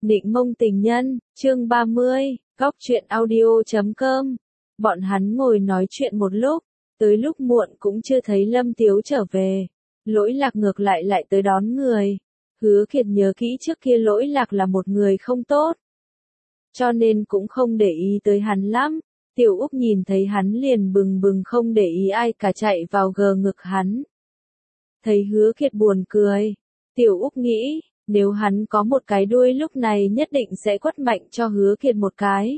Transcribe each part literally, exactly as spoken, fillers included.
Nịnh mông tình nhân, chương ba mươi, góc truyện audio chấm com. Bọn hắn ngồi nói chuyện một lúc, tới lúc muộn cũng chưa thấy Lâm Tiếu trở về. Lỗi Lạc ngược lại lại tới đón người. Hứa Kiệt nhớ kỹ trước kia Lỗi Lạc là một người không tốt, cho nên cũng không để ý tới hắn lắm. Tiểu Úc nhìn thấy hắn liền bừng bừng không để ý ai cả chạy vào gờ ngực hắn. Thấy Hứa Kiệt buồn cười, Tiểu Úc nghĩ, nếu hắn có một cái đuôi lúc này nhất định sẽ quất mạnh cho Hứa Kiệt một cái.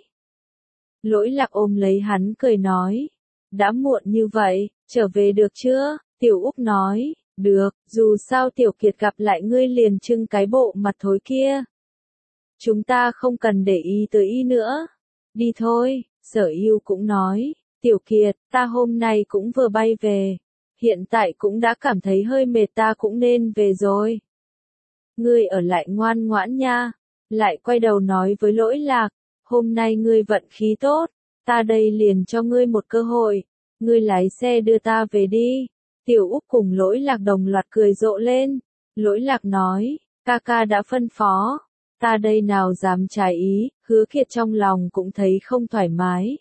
Lỗi Lạc ôm lấy hắn cười nói, đã muộn như vậy, trở về được chưa? Tiểu Úc nói, được, dù sao Tiểu Kiệt gặp lại ngươi liền trưng cái bộ mặt thối kia. Chúng ta không cần để ý tới y nữa. Đi thôi, Sở Yêu cũng nói, Tiểu Kiệt, ta hôm nay cũng vừa bay về. Hiện tại cũng đã cảm thấy hơi mệt, ta cũng nên về rồi. Ngươi ở lại ngoan ngoãn nha. Lại quay đầu nói với Lỗi Lạc, hôm nay ngươi vận khí tốt, ta đây liền cho ngươi một cơ hội. Ngươi lái xe đưa ta về đi. Tiểu Úc cùng Lỗi Lạc đồng loạt cười rộ lên. Lỗi Lạc nói, ca ca đã phân phó, ta đây nào dám trái ý. Hứa Kiệt trong lòng cũng thấy không thoải mái,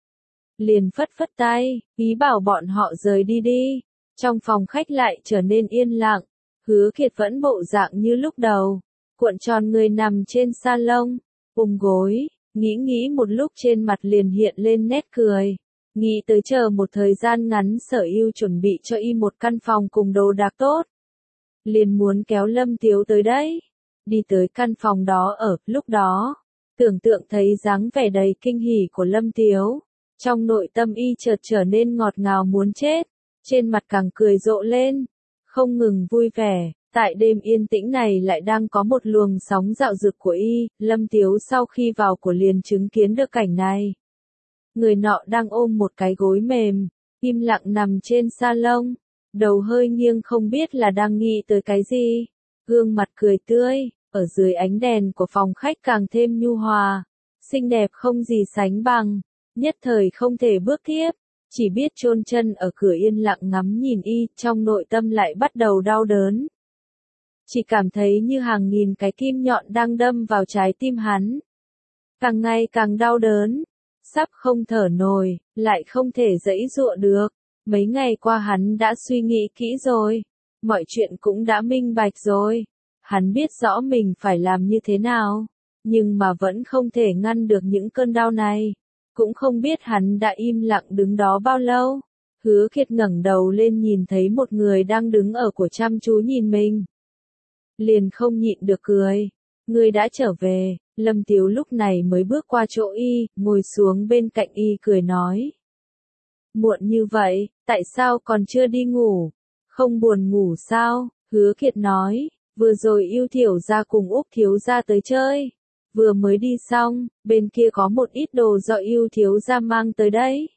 liền phất phất tay, ý bảo bọn họ rời đi đi. Trong phòng khách lại trở nên yên lặng. Hứa Kiệt vẫn bộ dạng như lúc đầu, cuộn tròn người nằm trên sa lông, ôm gối, nghĩ nghĩ một lúc trên mặt liền hiện lên nét cười. Nghĩ tới chờ một thời gian ngắn Sở Yêu chuẩn bị cho y một căn phòng cùng đồ đạc tốt, liền muốn kéo Lâm Tiếu tới đấy. Đi tới căn phòng đó ở lúc đó, tưởng tượng thấy dáng vẻ đầy kinh hỉ của Lâm Tiếu, trong nội tâm y chợt trở nên ngọt ngào muốn chết, trên mặt càng cười rộ lên, không ngừng vui vẻ. Tại đêm yên tĩnh này lại đang có một luồng sóng dạo dực của y. Lâm Tiếu sau khi vào của liền chứng kiến được cảnh này. Người nọ đang ôm một cái gối mềm, im lặng nằm trên sa lông, đầu hơi nghiêng không biết là đang nghĩ tới cái gì. Gương mặt cười tươi, ở dưới ánh đèn của phòng khách càng thêm nhu hòa, xinh đẹp không gì sánh bằng, nhất thời không thể bước tiếp. Chỉ biết chôn chân ở cửa yên lặng ngắm nhìn y, trong nội tâm lại bắt đầu đau đớn. Chỉ cảm thấy như hàng nghìn cái kim nhọn đang đâm vào trái tim hắn. Càng ngày càng đau đớn, sắp không thở nổi, lại không thể giãy giụa được. Mấy ngày qua hắn đã suy nghĩ kỹ rồi, mọi chuyện cũng đã minh bạch rồi. Hắn biết rõ mình phải làm như thế nào, nhưng mà vẫn không thể ngăn được những cơn đau này. Cũng không biết hắn đã im lặng đứng đó bao lâu. Hứa Kiệt ngẩng đầu lên nhìn thấy một người đang đứng ở của chăm chú nhìn mình, liền không nhịn được cười. Ngươi đã trở về. Lâm Tiếu lúc này mới bước qua chỗ y, ngồi xuống bên cạnh y cười nói. Muộn như vậy, tại sao còn chưa đi ngủ? Không buồn ngủ sao? Hứa Kiệt nói, vừa rồi Yêu Thiểu gia cùng Úc thiếu gia tới chơi. Vừa mới đi xong, bên kia có một ít đồ do Yêu thiếu gia mang tới đấy.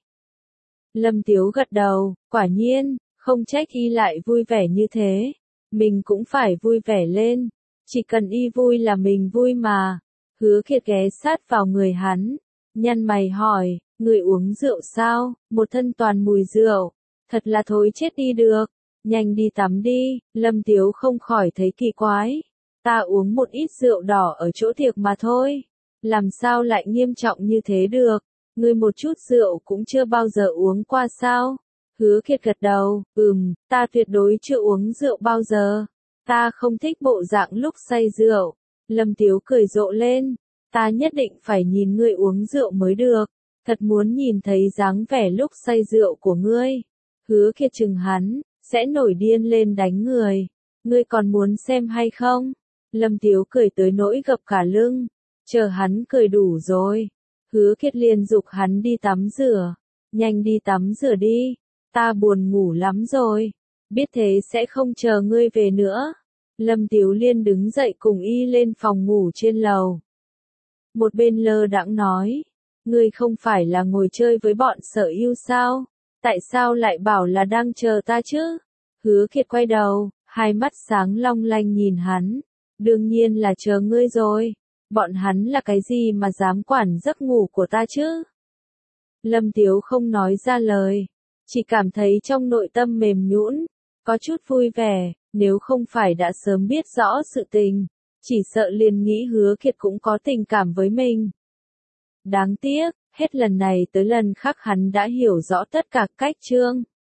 Lâm Tiếu gật đầu, quả nhiên, không trách y lại vui vẻ như thế. Mình cũng phải vui vẻ lên, chỉ cần y vui là mình vui mà. Hứa Kiệt ghé sát vào người hắn, nhăn mày hỏi, người uống rượu sao? Một thân toàn mùi rượu, thật là thối chết đi được. Nhanh đi tắm đi. Lâm Tiếu không khỏi thấy kỳ quái. Ta uống một ít rượu đỏ ở chỗ tiệc mà thôi, làm sao lại nghiêm trọng như thế được? Ngươi một chút rượu cũng chưa bao giờ uống qua sao? Hứa Kiệt gật đầu, ừm, ta tuyệt đối chưa uống rượu bao giờ. Ta không thích bộ dạng lúc say rượu. Lâm Tiếu cười rộ lên, ta nhất định phải nhìn ngươi uống rượu mới được. Thật muốn nhìn thấy dáng vẻ lúc say rượu của ngươi. Hứa Kiệt chừng hắn, sẽ nổi điên lên đánh người. Ngươi còn muốn xem hay không? Lâm Tiếu cười tới nỗi gập cả lưng, chờ hắn cười đủ rồi. Hứa Kiệt liền giục hắn đi tắm rửa, nhanh đi tắm rửa đi, ta buồn ngủ lắm rồi, biết thế sẽ không chờ ngươi về nữa. Lâm Tiếu liền đứng dậy cùng y lên phòng ngủ trên lầu. Một bên lơ đãng nói, ngươi không phải là ngồi chơi với bọn Sở Yêu sao? Tại sao lại bảo là đang chờ ta chứ? Hứa Kiệt quay đầu, hai mắt sáng long lanh nhìn hắn. Đương nhiên là chờ ngươi rồi. Bọn hắn là cái gì mà dám quản giấc ngủ của ta chứ? Lâm Tiếu không nói ra lời, chỉ cảm thấy trong nội tâm mềm nhũn, có chút vui vẻ. Nếu không phải đã sớm biết rõ sự tình, Chỉ sợ liền nghĩ Hứa Kiệt cũng có tình cảm với mình. Đáng tiếc, hết lần này tới lần khác hắn đã hiểu rõ tất cả cách Trương